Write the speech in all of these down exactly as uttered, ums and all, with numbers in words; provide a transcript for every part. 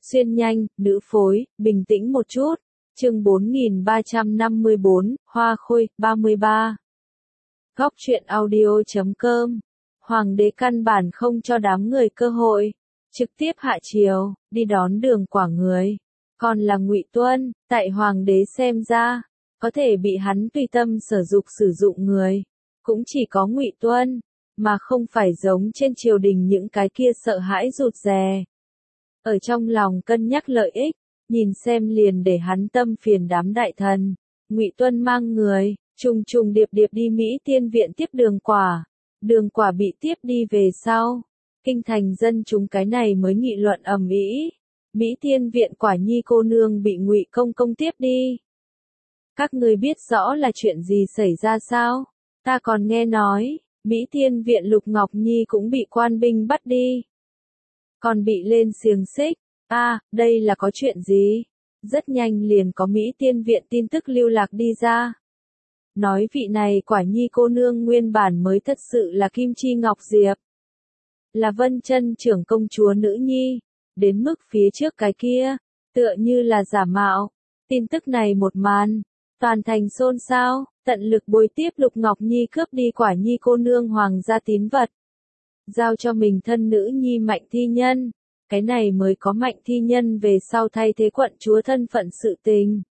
Xuyên nhanh, nữ phối, bình tĩnh một chút. Chương bốn nghìn ba trăm năm mươi bốn, Hoa Khôi, ba mươi ba. Góc truyện audio chấm com. Hoàng đế căn bản không cho đám người cơ hội, trực tiếp hạ triều, đi đón Đường Quả người. Còn là Ngụy Tuân, tại hoàng đế xem ra, có thể bị hắn tùy tâm sở dục sử dụng người, cũng chỉ có Ngụy Tuân, mà không phải giống trên triều đình những cái kia sợ hãi rụt rè. Ở trong lòng cân nhắc lợi ích, nhìn xem liền để hắn tâm phiền đám đại thần. Ngụy Tuân mang người, trùng trùng điệp điệp đi Mỹ Tiên viện tiếp Đường Quả. Đường Quả bị tiếp đi về sau, kinh thành dân chúng cái này mới nghị luận ầm ĩ. Mỹ Tiên viện Quả Nhi cô nương bị Ngụy công công tiếp đi. Các ngươi biết rõ là chuyện gì xảy ra sao? Ta còn nghe nói, Mỹ Tiên viện Lục Ngọc Nhi cũng bị quan binh bắt đi. Còn bị lên xiềng xích. A, à, đây là có chuyện gì? Rất nhanh liền có Mỹ Tiên viện tin tức lưu lạc đi ra. Nói vị này Quả Nhi cô nương nguyên bản mới thật sự là Kim Chi Ngọc Diệp. Là Vân Chân trưởng công chúa nữ nhi. Đến mức phía trước cái kia, tựa như là giả mạo. Tin tức này một màn, toàn thành xôn xao, tận lực bồi tiếp Lục Ngọc Nhi cướp đi Quả Nhi cô nương hoàng gia tín vật. Giao cho mình thân nữ nhi Mạnh Thi Nhân. Cái này mới có Mạnh Thi Nhân về sau thay thế quận chúa thân phận sự tình.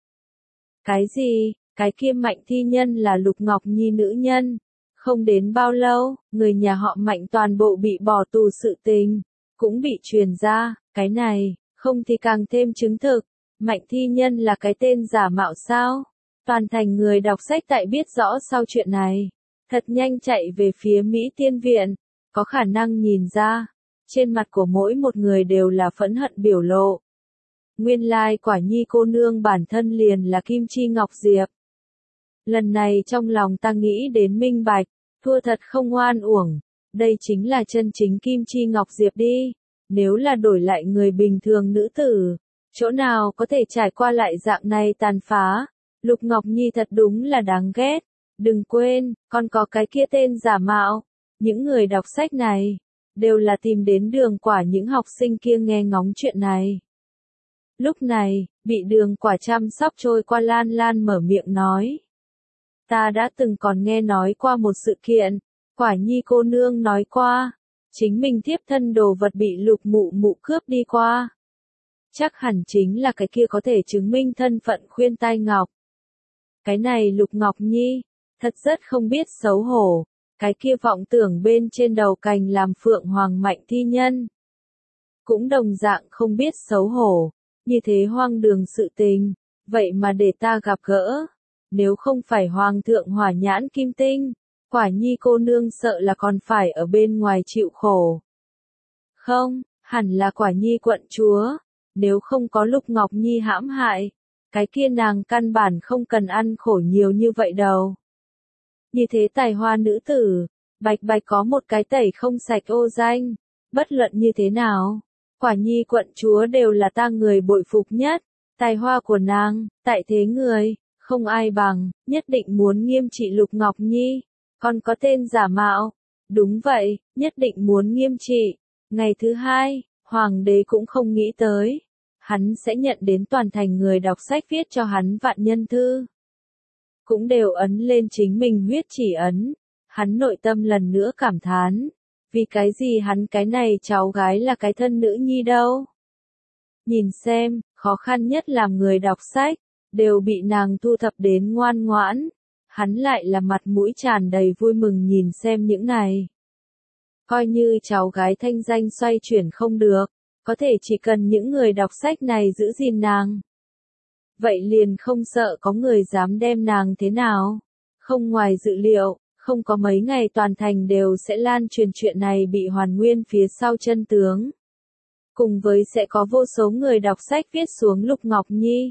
Cái gì? Cái kia Mạnh Thi Nhân là Lục Ngọc Nhi nữ nhân. Không đến bao lâu, người nhà họ Mạnh toàn bộ bị bỏ tù sự tình, cũng bị truyền ra. Cái này, không thì càng thêm chứng thực. Mạnh Thi Nhân là cái tên giả mạo sao? Toàn thành người đọc sách tại biết rõ sau chuyện này. Thật nhanh chạy về phía Mỹ Tiên viện. Có khả năng nhìn ra, trên mặt của mỗi một người đều là phẫn hận biểu lộ. Nguyên lai Quả Nhi cô nương bản thân liền là Kim Chi Ngọc Diệp. Lần này trong lòng ta nghĩ đến minh bạch, thua thật không oan uổng. Đây chính là chân chính Kim Chi Ngọc Diệp đi. Nếu là đổi lại người bình thường nữ tử, chỗ nào có thể trải qua lại dạng này tàn phá. Lục Ngọc Nhi thật đúng là đáng ghét. Đừng quên, còn có cái kia tên giả mạo. Những người đọc sách này, đều là tìm đến Đường Quả những học sinh kia nghe ngóng chuyện này. Lúc này, bị Đường Quả chăm sóc trôi qua Lan Lan mở miệng nói. Ta đã từng còn nghe nói qua một sự kiện, Quả Nhi cô nương nói qua, chính mình tiếp thân đồ vật bị Lục mụ mụ cướp đi qua. Chắc hẳn chính là cái kia có thể chứng minh thân phận khuyên tai ngọc. Cái này Lục Ngọc Nhi, thật rất không biết xấu hổ. Cái kia vọng tưởng bên trên đầu cành làm Phượng Hoàng Mạnh Thi Nhân. Cũng đồng dạng không biết xấu hổ, như thế hoang đường sự tình, vậy mà để ta gặp gỡ. Nếu không phải Hoàng thượng hỏa nhãn kim tinh, Quả Nhi cô nương sợ là còn phải ở bên ngoài chịu khổ. Không, hẳn là Quả Nhi quận chúa, nếu không có Lục Ngọc Nhi hãm hại, cái kia nàng căn bản không cần ăn khổ nhiều như vậy đâu. Như thế tài hoa nữ tử, bạch bạch có một cái tẩy không sạch ô danh, bất luận như thế nào, Quả Nhi quận chúa đều là ta người bội phục nhất, tài hoa của nàng, tại thế người, không ai bằng, nhất định muốn nghiêm trị Lục Ngọc Nhi, còn có tên giả mạo, đúng vậy, nhất định muốn nghiêm trị. Ngày thứ hai, hoàng đế cũng không nghĩ tới, hắn sẽ nhận đến toàn thành người đọc sách viết cho hắn vạn nhân thư. Cũng đều ấn lên chính mình huyết chỉ ấn. Hắn nội tâm lần nữa cảm thán. Vì cái gì hắn cái này cháu gái là cái thân nữ nhi đâu. Nhìn xem, khó khăn nhất làm người đọc sách, đều bị nàng thu thập đến ngoan ngoãn. Hắn lại là mặt mũi tràn đầy vui mừng nhìn xem những này. Coi như cháu gái thanh danh xoay chuyển không được, có thể chỉ cần những người đọc sách này giữ gìn nàng. Vậy liền không sợ có người dám đem nàng thế nào. Không ngoài dự liệu, không có mấy ngày toàn thành đều sẽ lan truyền chuyện này bị hoàn nguyên phía sau chân tướng. Cùng với sẽ có vô số người đọc sách viết xuống Lục Ngọc Nhi.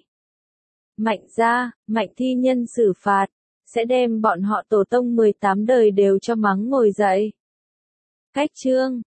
Mạnh gia, Mạnh Thi Nhân xử phạt, sẽ đem bọn họ tổ tông mười tám đời đều cho mắng ngồi dậy. Cách chương,